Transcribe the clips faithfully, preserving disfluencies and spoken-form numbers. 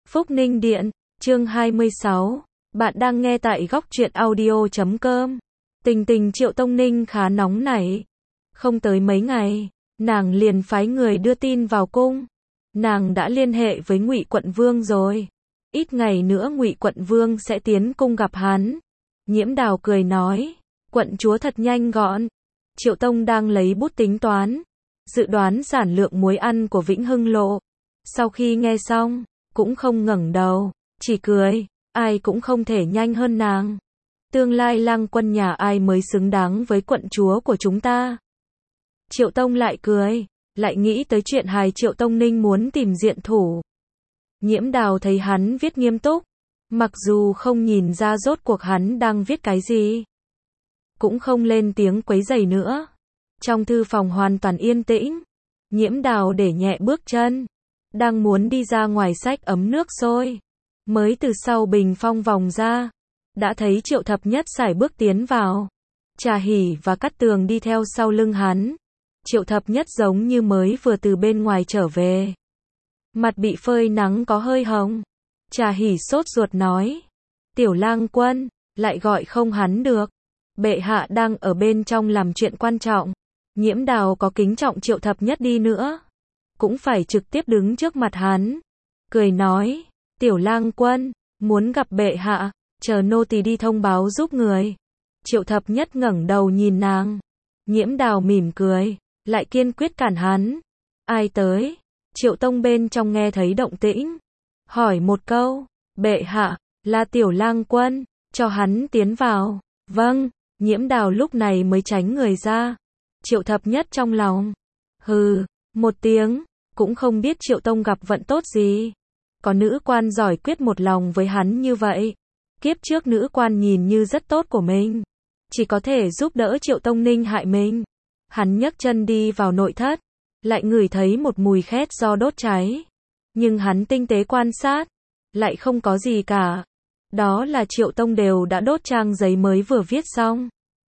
Phúc Ninh Điện, chương hai mươi sáu. Bạn đang nghe tại góc truyện audio chấm com. Tình tình Triệu Tông Ninh khá nóng nảy. Không tới mấy ngày, nàng liền phái người đưa tin vào cung. Nàng đã liên hệ với Ngụy Quận Vương rồi. Ít ngày nữa Ngụy Quận Vương sẽ tiến cung gặp hắn. Nhiễm Đào cười nói, quận chúa thật nhanh gọn. Triệu Tông đang lấy bút tính toán, dự đoán sản lượng muối ăn của Vĩnh Hưng Lộ. Sau khi nghe xong, cũng không ngẩng đầu, chỉ cười, ai cũng không thể nhanh hơn nàng. Tương lai lang quân nhà ai mới xứng đáng với quận chúa của chúng ta. Triệu Tông lại cười, lại nghĩ tới chuyện hài Triệu Tông Ninh muốn tìm diện thủ. Nhiễm Đào thấy hắn viết nghiêm túc, mặc dù không nhìn ra rốt cuộc hắn đang viết cái gì, cũng không lên tiếng quấy rầy nữa. Trong thư phòng hoàn toàn yên tĩnh, Nhiễm Đào để nhẹ bước chân, đang muốn đi ra ngoài xách ấm nước sôi, mới từ sau bình phong vòng ra, đã thấy Triệu Thập Nhất sải bước tiến vào. Trà Hỉ và Cát Tường đi theo sau lưng hắn. Triệu Thập Nhất giống như mới vừa từ bên ngoài trở về, mặt bị phơi nắng có hơi hồng. Trà Hỉ sốt ruột nói, tiểu lang quân, lại gọi không hắn được. Bệ hạ đang ở bên trong làm chuyện quan trọng. Nhiễm Đào có kính trọng Triệu Thập Nhất đi nữa, cũng phải trực tiếp đứng trước mặt hắn. Cười nói, tiểu lang quân, muốn gặp bệ hạ, chờ nô tỳ đi thông báo giúp người. Triệu Thập Nhất ngẩng đầu nhìn nàng. Nhiễm Đào mỉm cười, lại kiên quyết cản hắn. Ai tới? Triệu Tông bên trong nghe thấy động tĩnh, hỏi một câu, bệ hạ, là tiểu lang quân, cho hắn tiến vào. Vâng. Nhiễm Đào lúc này mới tránh người ra. Triệu Thập Nhất trong lòng, hừ, một tiếng, cũng không biết Triệu Tông gặp vận tốt gì. Có nữ quan giỏi quyết một lòng với hắn như vậy. Kiếp trước nữ quan nhìn như rất tốt của mình, chỉ có thể giúp đỡ Triệu Tông Ninh hại mình. Hắn nhấc chân đi vào nội thất, lại ngửi thấy một mùi khét do đốt cháy. Nhưng hắn tinh tế quan sát, lại không có gì cả. Đó là Triệu Tông đều đã đốt trang giấy mới vừa viết xong.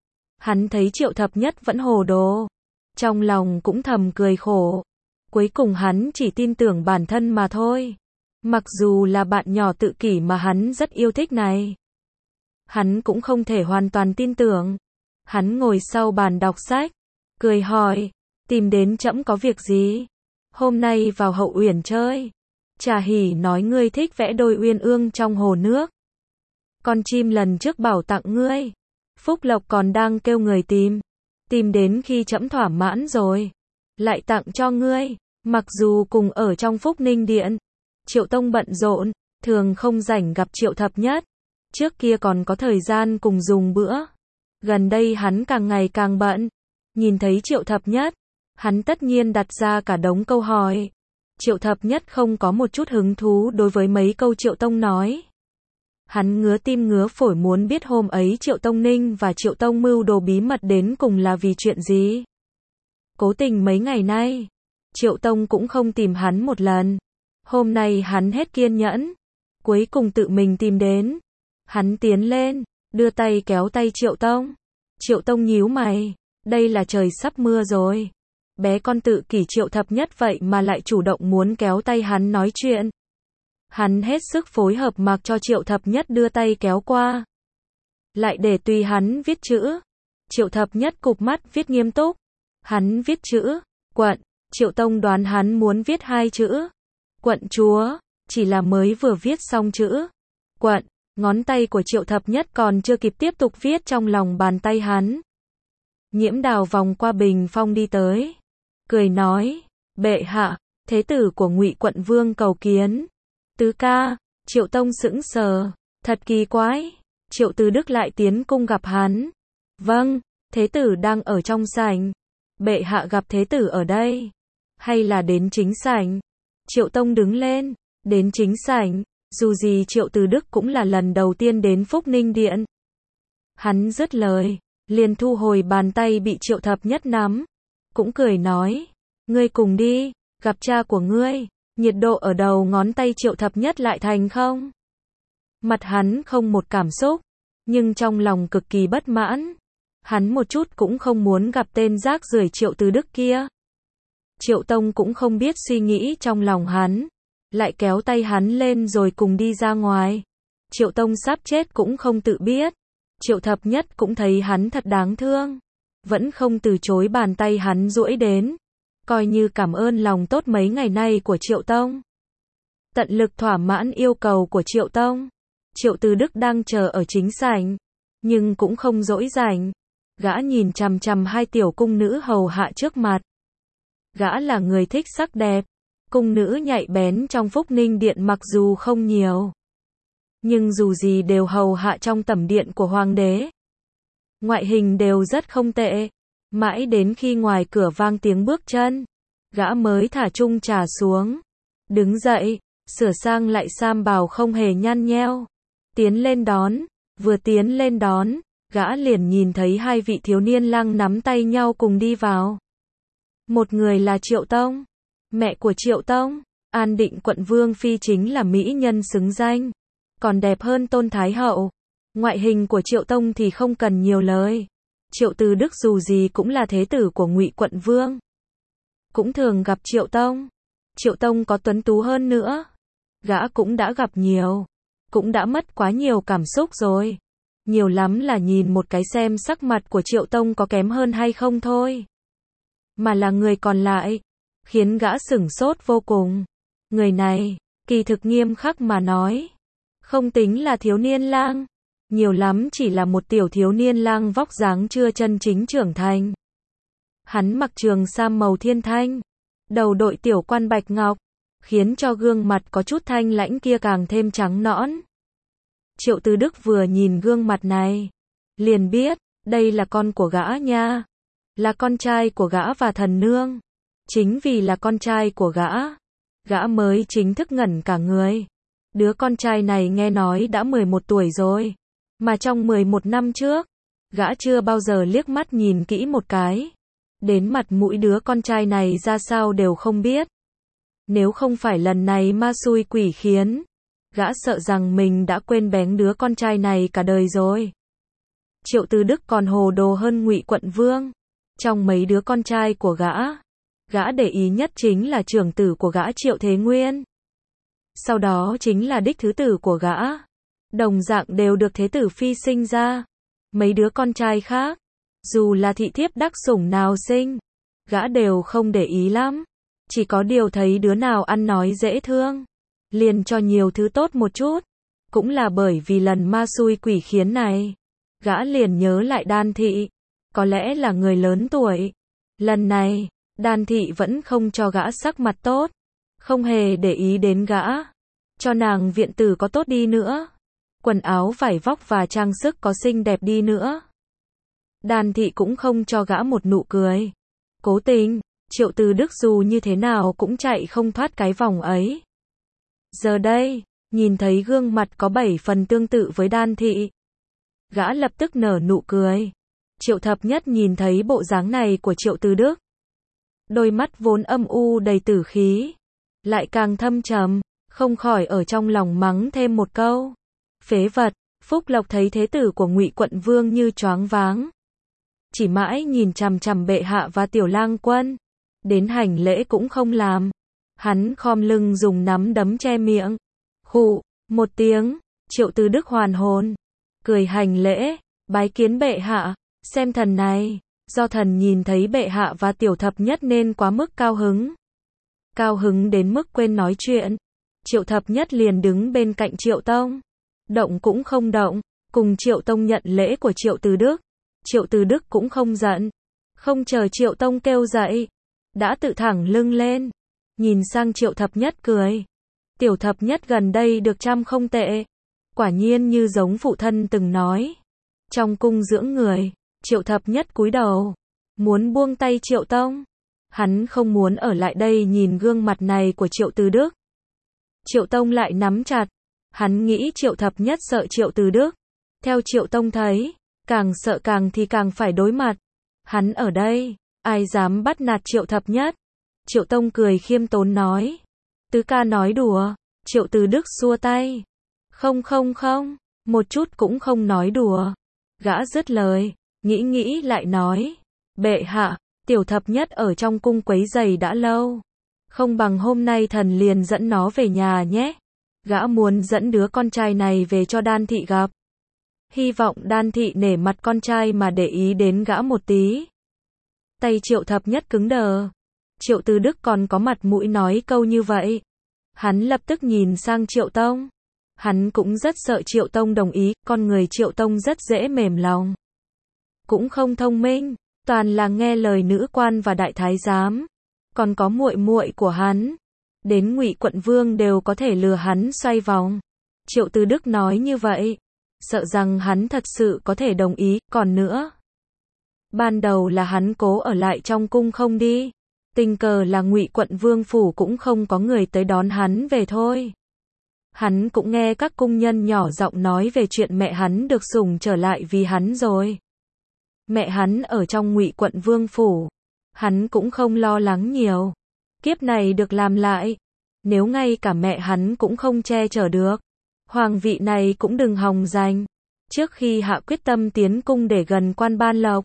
Hắn thấy Triệu Thập Nhất vẫn hồ đồ, trong lòng cũng thầm cười khổ. Cuối cùng hắn chỉ tin tưởng bản thân mà thôi. Mặc dù là bạn nhỏ tự kỷ mà hắn rất yêu thích này, hắn cũng không thể hoàn toàn tin tưởng. Hắn ngồi sau bàn đọc sách, cười hỏi, tìm đến trẫm có việc gì? Hôm nay vào Hậu Uyển chơi. Trà Hỉ nói ngươi thích vẽ đôi uyên ương trong hồ nước. Con chim lần trước bảo tặng ngươi. Phúc Lộc còn đang kêu người tìm. Tìm đến khi trẫm thỏa mãn rồi, lại tặng cho ngươi. Mặc dù cùng ở trong Phúc Ninh Điện, Triệu Tông bận rộn, thường không rảnh gặp Triệu Thập Nhất. Trước kia còn có thời gian cùng dùng bữa. Gần đây hắn càng ngày càng bận. Nhìn thấy Triệu Thập Nhất, hắn tất nhiên đặt ra cả đống câu hỏi. Triệu Thập Nhất không có một chút hứng thú đối với mấy câu Triệu Tông nói. Hắn ngứa tim ngứa phổi muốn biết hôm ấy Triệu Tông Ninh và Triệu Tông mưu đồ bí mật đến cùng là vì chuyện gì. Cố tình mấy ngày nay, Triệu Tông cũng không tìm hắn một lần. Hôm nay hắn hết kiên nhẫn, cuối cùng tự mình tìm đến. Hắn tiến lên, đưa tay kéo tay Triệu Tông. Triệu Tông nhíu mày, đây là trời sắp mưa rồi. Bé con tự kỷ Triệu Thập Nhất vậy mà lại chủ động muốn kéo tay hắn nói chuyện. Hắn hết sức phối hợp mặc cho Triệu Thập Nhất đưa tay kéo qua. Lại để tùy hắn viết chữ. Triệu Thập Nhất cụp mắt viết nghiêm túc. Hắn viết chữ, quận. Triệu Tông đoán hắn muốn viết hai chữ. Quận chúa, chỉ là mới vừa viết xong chữ. Quận, ngón tay của Triệu Thập Nhất còn chưa kịp tiếp tục viết trong lòng bàn tay hắn. Nhiễm Đào vòng qua bình phong đi tới. Cười nói, bệ hạ, thế tử của Ngụy Quận Vương cầu kiến. Tứ ca. Triệu Tông sững sờ, thật kỳ quái. Triệu Từ Đức lại tiến cung gặp hắn. Vâng, thế tử đang ở trong sảnh. Bệ hạ gặp thế tử ở đây, hay là đến chính sảnh? Triệu Tông đứng lên, đến chính sảnh. Dù gì Triệu Từ Đức cũng là lần đầu tiên đến Phúc Ninh Điện. Hắn dứt lời, liền thu hồi bàn tay bị Triệu Thập Nhất nắm, cũng cười nói, ngươi cùng đi, gặp cha của ngươi. Nhiệt độ ở đầu ngón tay Triệu Thập Nhất lại thành không. Mặt hắn không một cảm xúc, nhưng trong lòng cực kỳ bất mãn. Hắn một chút cũng không muốn gặp tên rác rưởi Triệu Từ Đức kia. Triệu Tông cũng không biết suy nghĩ trong lòng hắn. lại kéo tay hắn lên rồi cùng đi ra ngoài. Triệu Tông sắp chết cũng không tự biết. Triệu Thập Nhất cũng thấy hắn thật đáng thương, vẫn không từ chối bàn tay hắn duỗi đến, coi như cảm ơn lòng tốt mấy ngày nay của Triệu Tông. Tận lực thỏa mãn yêu cầu của Triệu Tông. Triệu Từ Đức đang chờ ở chính sảnh, nhưng cũng không dỗi rảnh. Gã nhìn chằm chằm hai tiểu cung nữ hầu hạ trước mặt. Gã là người thích sắc đẹp, cung nữ nhạy bén trong Phúc Ninh Điện mặc dù không nhiều, nhưng dù gì đều hầu hạ trong tẩm điện của hoàng đế. Ngoại hình đều rất không tệ. Mãi đến khi ngoài cửa vang tiếng bước chân, gã mới thả chung trà xuống, đứng dậy, sửa sang lại sam bào không hề nhăn nheo, tiến lên đón. Vừa tiến lên đón, gã liền nhìn thấy hai vị thiếu niên lang nắm tay nhau cùng đi vào. Một người là Triệu Tông, mẹ của Triệu Tông. An Định quận vương phi chính là mỹ nhân xứng danh, còn đẹp hơn Tôn Thái Hậu. Ngoại hình của Triệu Tông thì không cần nhiều lời. Triệu Từ Đức dù gì cũng là thế tử của Ngụy quận vương, cũng thường gặp Triệu Tông. Triệu Tông có tuấn tú hơn nữa, gã cũng đã gặp nhiều, cũng đã mất quá nhiều cảm xúc rồi. Nhiều lắm là nhìn một cái xem sắc mặt của Triệu Tông có kém hơn hay không thôi. Mà là người còn lại, khiến gã sửng sốt vô cùng. Người này, kỳ thực nghiêm khắc mà nói, không tính là thiếu niên lang, nhiều lắm chỉ là một tiểu thiếu niên lang vóc dáng chưa chân chính trưởng thành. Hắn mặc trường sam màu thiên thanh, đầu đội tiểu quan bạch ngọc, khiến cho gương mặt có chút thanh lãnh kia càng thêm trắng nõn. Triệu Từ Đức vừa nhìn gương mặt này, liền biết, đây là con của gã nha, là con trai của gã và thần nương. Chính vì là con trai của gã, gã mới chính thức ngẩn cả người. Đứa con trai này nghe nói đã mười một tuổi rồi, mà trong mười một năm trước, gã chưa bao giờ liếc mắt nhìn kỹ một cái. Đến mặt mũi đứa con trai này ra sao đều không biết. Nếu không phải lần này ma xui quỷ khiến, gã sợ rằng mình đã quên bén đứa con trai này cả đời rồi. Triệu Từ Đức còn hồ đồ hơn Ngụy quận vương. Trong mấy đứa con trai của gã, gã để ý nhất chính là trưởng tử của gã Triệu Thế Nguyên. Sau đó chính là đích thứ tử của gã. Đồng dạng đều được thế tử phi sinh ra. Mấy đứa con trai khác, dù là thị thiếp đắc sủng nào sinh, gã đều không để ý lắm. Chỉ có điều thấy đứa nào ăn nói dễ thương, liền cho nhiều thứ tốt một chút. Cũng là bởi vì lần ma xui quỷ khiến này, gã liền nhớ lại Đan thị. Có lẽ là người lớn tuổi. Lần này, Đan thị vẫn không cho gã sắc mặt tốt, không hề để ý đến gã. Cho nàng viện tử có tốt đi nữa, quần áo vải vóc và trang sức có xinh đẹp đi nữa, Đan thị cũng không cho gã một nụ cười. Cố tình, Triệu Từ Đức dù như thế nào cũng chạy không thoát cái vòng ấy. Giờ đây, nhìn thấy gương mặt có bảy phần tương tự với Đan thị, gã lập tức nở nụ cười. Triệu Thập Nhất nhìn thấy bộ dáng này của Triệu Từ Đức, đôi mắt vốn âm u đầy tử khí, lại càng thâm trầm, không khỏi ở trong lòng mắng thêm một câu. Phế vật. Phúc Lộc thấy thế tử của Ngụy quận vương như choáng váng, chỉ mãi nhìn chằm chằm bệ hạ và tiểu lang quân, đến hành lễ cũng không làm. Hắn khom lưng dùng nắm đấm che miệng, khụ một tiếng. Triệu Từ Đức hoàn hồn, cười hành lễ, bái kiến bệ hạ. Xem thần này, do thần nhìn thấy bệ hạ và tiểu thập nhất nên quá mức cao hứng. Cao hứng đến mức quên nói chuyện. Triệu Thập Nhất liền đứng bên cạnh Triệu Tông, động cũng không động, cùng Triệu Tông nhận lễ của Triệu Từ Đức. Triệu Từ Đức cũng không giận, không chờ Triệu Tông kêu dậy, đã tự thẳng lưng lên, nhìn sang Triệu Thập Nhất cười. Tiểu Thập Nhất gần đây được chăm không tệ, quả nhiên như giống phụ thân từng nói. Trong cung dưỡng người, Triệu Thập Nhất cúi đầu, muốn buông tay Triệu Tông. Hắn không muốn ở lại đây nhìn gương mặt này của Triệu Từ Đức. Triệu Tông lại nắm chặt. Hắn nghĩ Triệu Thập Nhất sợ Triệu Từ Đức. Theo Triệu Tông thấy, càng sợ càng thì càng phải đối mặt. Hắn ở đây, ai dám bắt nạt Triệu Thập Nhất? Triệu Tông cười khiêm tốn nói. Tứ ca nói đùa. Triệu Từ Đức xua tay. Không không không, một chút cũng không nói đùa. Gã dứt lời, nghĩ nghĩ lại nói. Bệ hạ, tiểu Thập Nhất ở trong cung quấy giày đã lâu, Không bằng hôm nay thần liền dẫn nó về nhà nhé. Gã muốn dẫn đứa con trai này về cho Đan Thị gặp. Hy vọng Đan Thị nể mặt con trai mà để ý đến gã một tí. Tay Triệu Thập Nhất cứng đờ. Triệu Từ Đức còn có mặt mũi nói câu như vậy. Hắn lập tức nhìn sang Triệu Tông. Hắn cũng rất sợ Triệu Tông đồng ý, con người Triệu Tông rất dễ mềm lòng. Cũng không thông minh, toàn là nghe lời nữ quan và đại thái giám. Còn có muội muội của hắn. Đến Ngụy Quận Vương đều có thể lừa hắn xoay vòng. Triệu Từ Đức nói như vậy. Sợ rằng hắn thật sự có thể đồng ý, còn nữa. Ban đầu là hắn cố ở lại trong cung không đi. Tình cờ là Ngụy Quận Vương phủ cũng không có người tới đón hắn về thôi. Hắn cũng nghe các cung nhân nhỏ giọng nói về chuyện mẹ hắn được sủng trở lại vì hắn rồi. Mẹ hắn ở trong Ngụy Quận Vương phủ. Hắn cũng không lo lắng nhiều. Kiếp này được làm lại. Nếu ngay cả mẹ hắn cũng không che chở được. Hoàng vị này cũng đừng hòng giành. Trước khi hạ quyết tâm tiến cung để gần quan ban lộc.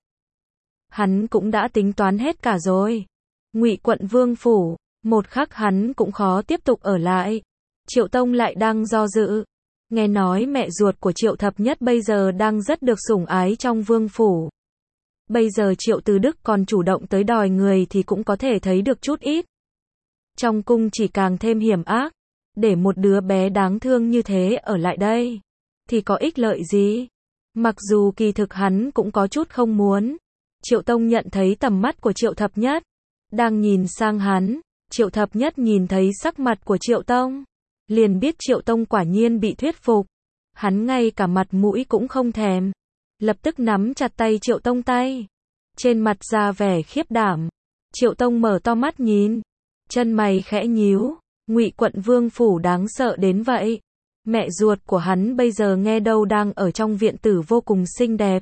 Hắn cũng đã tính toán hết cả rồi. Ngụy Quận Vương phủ. Một khắc hắn cũng khó tiếp tục ở lại. Triệu Tông lại đang do dự. Nghe nói mẹ ruột của Triệu Thập Nhất bây giờ đang rất được sủng ái trong vương phủ. Bây giờ Triệu Từ Đức còn chủ động tới đòi người thì cũng có thể thấy được chút ít. Trong cung chỉ càng thêm hiểm ác. Để một đứa bé đáng thương như thế ở lại đây. Thì có ích lợi gì? Mặc dù kỳ thực hắn cũng có chút không muốn. Triệu Tông nhận thấy tầm mắt của Triệu Thập Nhất. Đang nhìn sang hắn. Triệu Thập Nhất nhìn thấy sắc mặt của Triệu Tông. Liền biết Triệu Tông quả nhiên bị thuyết phục. Hắn ngay cả mặt mũi cũng không thèm. Lập tức nắm chặt tay Triệu Tông tay. Trên mặt ra vẻ khiếp đảm. Triệu Tông mở to mắt nhìn. Chân mày khẽ nhíu. Ngụy Quận Vương phủ đáng sợ đến vậy. Mẹ ruột của hắn bây giờ nghe đâu đang ở trong viện tử vô cùng xinh đẹp.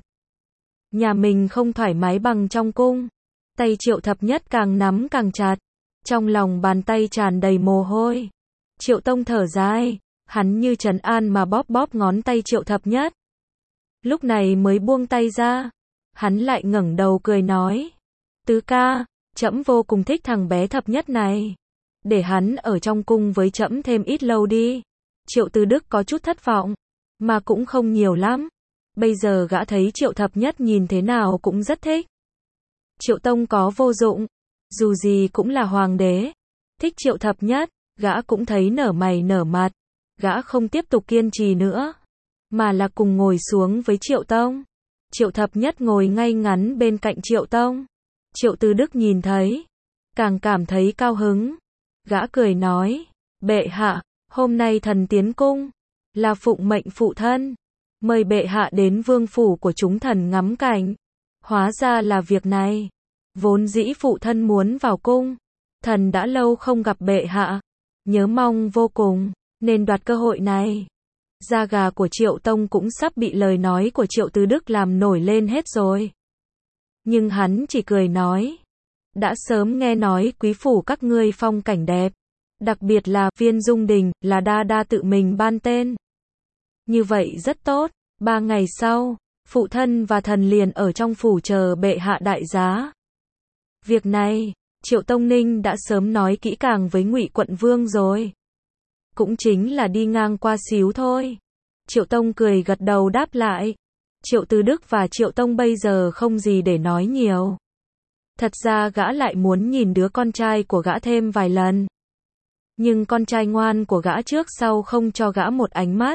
Nhà mình không thoải mái bằng trong cung. Tay Triệu Thập Nhất càng nắm càng chặt. Trong lòng bàn tay tràn đầy mồ hôi. Triệu Tông thở dài. Hắn như trấn an mà bóp bóp ngón tay Triệu Thập Nhất. Lúc này mới buông tay ra. Hắn lại ngẩng đầu cười nói. Tứ ca, trẫm vô cùng thích thằng bé Thập Nhất này. Để hắn ở trong cung với trẫm thêm ít lâu đi. Triệu Từ Đức có chút thất vọng. Mà cũng không nhiều lắm. Bây giờ gã thấy Triệu Thập Nhất nhìn thế nào cũng rất thích. Triệu Tông có vô dụng. Dù gì cũng là hoàng đế. Thích Triệu Thập Nhất. Gã cũng thấy nở mày nở mặt. Gã không tiếp tục kiên trì nữa. Mà là cùng ngồi xuống với Triệu Tông. Triệu Thập Nhất ngồi ngay ngắn bên cạnh Triệu Tông. Triệu Từ Đức nhìn thấy. Càng cảm thấy cao hứng. Gã cười nói. Bệ hạ, hôm nay thần tiến cung. Là phụng mệnh phụ thân. Mời bệ hạ đến vương phủ của chúng thần ngắm cảnh. Hóa ra là việc này. Vốn dĩ phụ thân muốn vào cung. Thần đã lâu không gặp bệ hạ. Nhớ mong vô cùng. Nên đoạt cơ hội này. Da gà của Triệu Tông cũng sắp bị lời nói của Triệu Từ Đức làm nổi lên hết rồi. Nhưng hắn chỉ cười nói. Đã sớm nghe nói quý phủ các ngươi phong cảnh đẹp. Đặc biệt là Viên Dung Đình, là đa đa tự mình ban tên. Như vậy rất tốt. Ba ngày sau, phụ thân và thần liền ở trong phủ chờ bệ hạ đại giá. Việc này, Triệu Tông Ninh đã sớm nói kỹ càng với Ngụy Quận Vương rồi. Cũng chính là đi ngang qua xíu thôi. Triệu Tông cười gật đầu đáp lại. Triệu Từ Đức và Triệu Tông bây giờ không gì để nói nhiều. Thật ra gã lại muốn nhìn đứa con trai của gã thêm vài lần. Nhưng con trai ngoan của gã trước sau không cho gã một ánh mắt.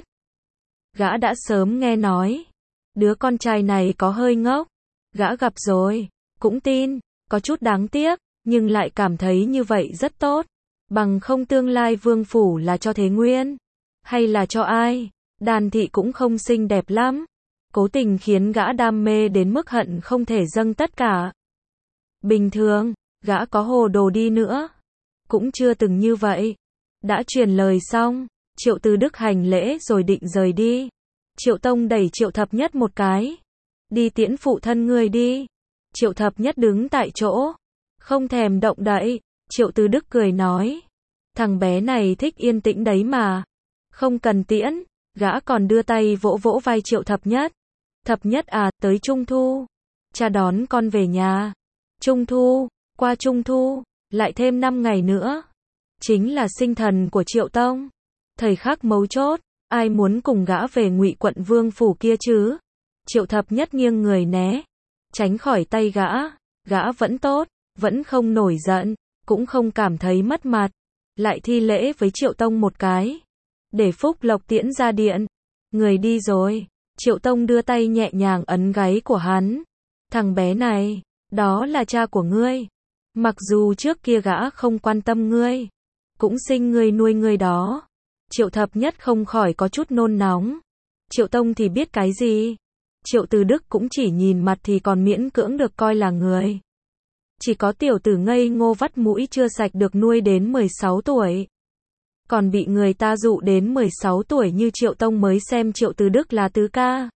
Gã đã sớm nghe nói. Đứa con trai này có hơi ngốc. Gã gặp rồi. Cũng tin. Có chút đáng tiếc. Nhưng lại cảm thấy như vậy rất tốt. Bằng không tương lai vương phủ là cho Thế Nguyên. Hay là cho ai. Đàn thị cũng không xinh đẹp lắm. Cố tình khiến gã đam mê đến mức hận không thể dâng tất cả. Bình thường. Gã có hồ đồ đi nữa. Cũng chưa từng như vậy. Đã truyền lời xong. Triệu Từ Đức hành lễ rồi định rời đi. Triệu Tông đẩy Triệu Thập Nhất một cái. Đi tiễn phụ thân ngươi đi. Triệu Thập Nhất đứng tại chỗ. Không thèm động đậy. Triệu Từ Đức cười nói. Thằng bé này thích yên tĩnh đấy mà. Không cần tiễn. Gã còn đưa tay vỗ vỗ vai Triệu Thập Nhất. Thập Nhất à, tới Trung Thu. Cha đón con về nhà. Trung Thu, qua Trung Thu, lại thêm năm ngày nữa. chính là sinh thần của Triệu Tông. Thời khắc mấu chốt, ai muốn cùng gã về Ngụy quận vương phủ kia chứ? Triệu Thập Nhất nghiêng người né, tránh khỏi tay gã, gã vẫn tốt, vẫn không nổi giận, cũng không cảm thấy mất mặt, lại thi lễ với Triệu Tông một cái, để Phúc Lộc tiễn ra điện. Người đi rồi, Triệu Tông đưa tay nhẹ nhàng ấn gáy của hắn. Thằng bé này, đó là cha của ngươi. Mặc dù trước kia gã không quan tâm ngươi, cũng sinh ngươi nuôi ngươi đó. Triệu Thập Nhất không khỏi có chút nôn nóng. Triệu Tông thì biết cái gì? Triệu Từ Đức cũng chỉ nhìn mặt thì còn miễn cưỡng được coi là người. Chỉ có tiểu tử ngây ngô vắt mũi chưa sạch được nuôi đến mười sáu tuổi. Còn bị người ta dụ đến mười sáu tuổi như Triệu Tông mới xem Triệu Từ Đức là tứ ca.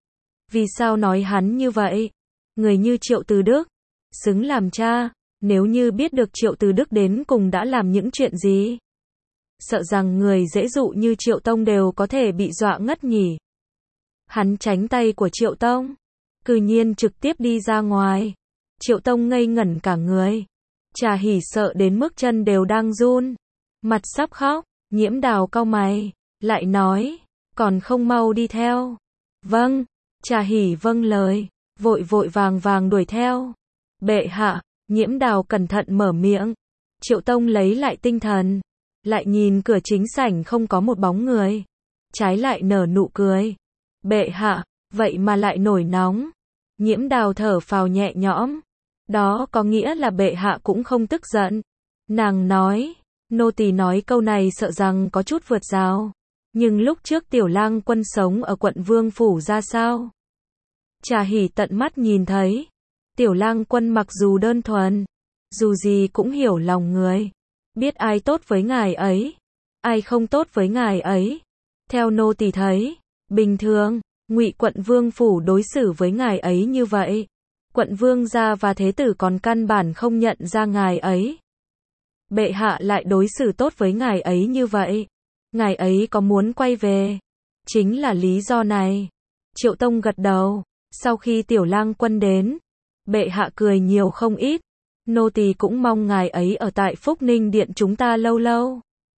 Vì sao nói hắn như vậy? Người như Triệu Từ Đức, xứng làm cha, nếu như biết được Triệu Từ Đức đến cùng đã làm những chuyện gì. Sợ rằng người dễ dụ như Triệu Tông đều có thể bị dọa ngất nhỉ. Hắn tránh tay của Triệu Tông, cư nhiên trực tiếp đi ra ngoài. Triệu Tông ngây ngẩn cả người. Trà Hỉ sợ đến mức chân đều đang run, mặt sắp khóc. Nhiễm Đào cau mày, lại nói, còn không mau đi theo. Vâng, Trà Hỉ vâng lời, vội vội vàng vàng đuổi theo. Bệ hạ, Nhiễm Đào cẩn thận mở miệng. Triệu Tông lấy lại tinh thần, lại nhìn cửa chính sảnh không có một bóng người, trái lại nở nụ cười. Bệ hạ, vậy mà lại nổi nóng. Nhiễm Đào thở phào nhẹ nhõm. Đó có nghĩa là bệ hạ cũng không tức giận. Nàng nói, nô tỳ nói câu này sợ rằng có chút vượt rào. Nhưng lúc trước Tiểu Lang Quân sống ở quận Vương Phủ ra sao? Trà Hỉ tận mắt nhìn thấy. Tiểu Lang Quân mặc dù đơn thuần, dù gì cũng hiểu lòng người. Biết ai tốt với ngài ấy, ai không tốt với ngài ấy. Theo nô tỳ thấy, bình thường, Ngụy quận Vương Phủ đối xử với ngài ấy như vậy. Quận Vương gia và Thế tử còn căn bản không nhận ra ngài ấy. Bệ hạ lại đối xử tốt với ngài ấy như vậy. Ngài ấy có muốn quay về? Chính là lý do này. Triệu Tông gật đầu. Sau khi Tiểu Lang Quân đến, bệ hạ cười nhiều không ít. Nô tỳ cũng mong ngài ấy ở tại Phúc Ninh Điện chúng ta lâu lâu.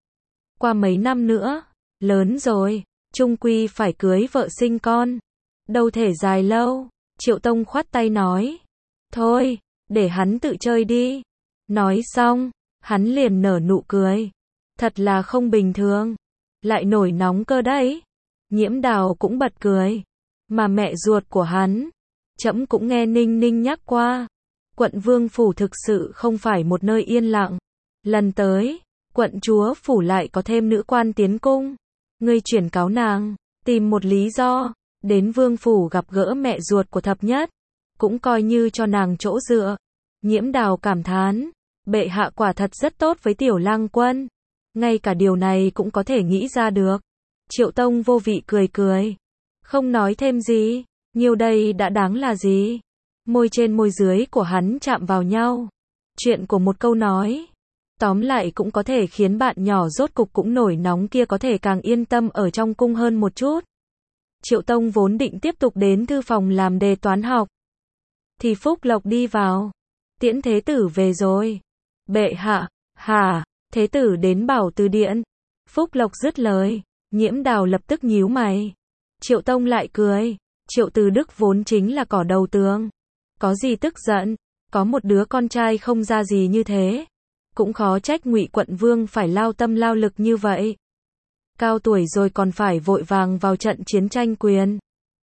Qua mấy năm nữa, lớn rồi, chung quy phải cưới vợ sinh con. Đâu thể dài lâu. Triệu Tông khoát tay nói. Thôi, để hắn tự chơi đi. Nói xong, hắn liền nở nụ cười. Thật là không bình thường. Lại nổi nóng cơ đấy. Nhiễm Đào cũng bật cười. Mà mẹ ruột của hắn, trẫm cũng nghe Ninh Ninh nhắc qua. Quận Vương Phủ thực sự không phải một nơi yên lặng. Lần tới, quận chúa Phủ lại có thêm nữ quan tiến cung. Ngươi chuyển cáo nàng, tìm một lý do, đến Vương Phủ gặp gỡ mẹ ruột của Thập Nhất. Cũng coi như cho nàng chỗ dựa. Nhiễm Đào cảm thán. Bệ hạ quả thật rất tốt với Tiểu Lang Quân. Ngay cả điều này cũng có thể nghĩ ra được. Triệu Tông vô vị cười cười. Không nói thêm gì. Nhiêu đây đã đáng là gì. Môi trên môi dưới của hắn chạm vào nhau. Chuyện của một câu nói. Tóm lại cũng có thể khiến bạn nhỏ rốt cục cũng nổi nóng kia có thể càng yên tâm ở trong cung hơn một chút. Triệu Tông vốn định tiếp tục đến thư phòng làm đề toán học. Thì Phúc Lộc đi vào. Tiễn Thế tử về rồi. Bệ hạ, hả, Thế tử đến bảo từ điện. Phúc Lộc dứt lời. Nhiễm Đào lập tức nhíu mày. Triệu Tông lại cười. Triệu Từ Đức vốn chính là cỏ đầu tường. Có gì tức giận, có một đứa con trai không ra gì như thế. Cũng khó trách Ngụy quận Vương phải lao tâm lao lực như vậy. Cao tuổi rồi còn phải vội vàng vào trận chiến tranh quyền.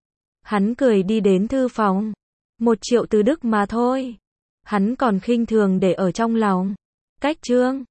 Hắn cười đi đến thư phòng. Một Triệu Từ Đức mà thôi. Hắn còn khinh thường để ở trong lòng. Cách chương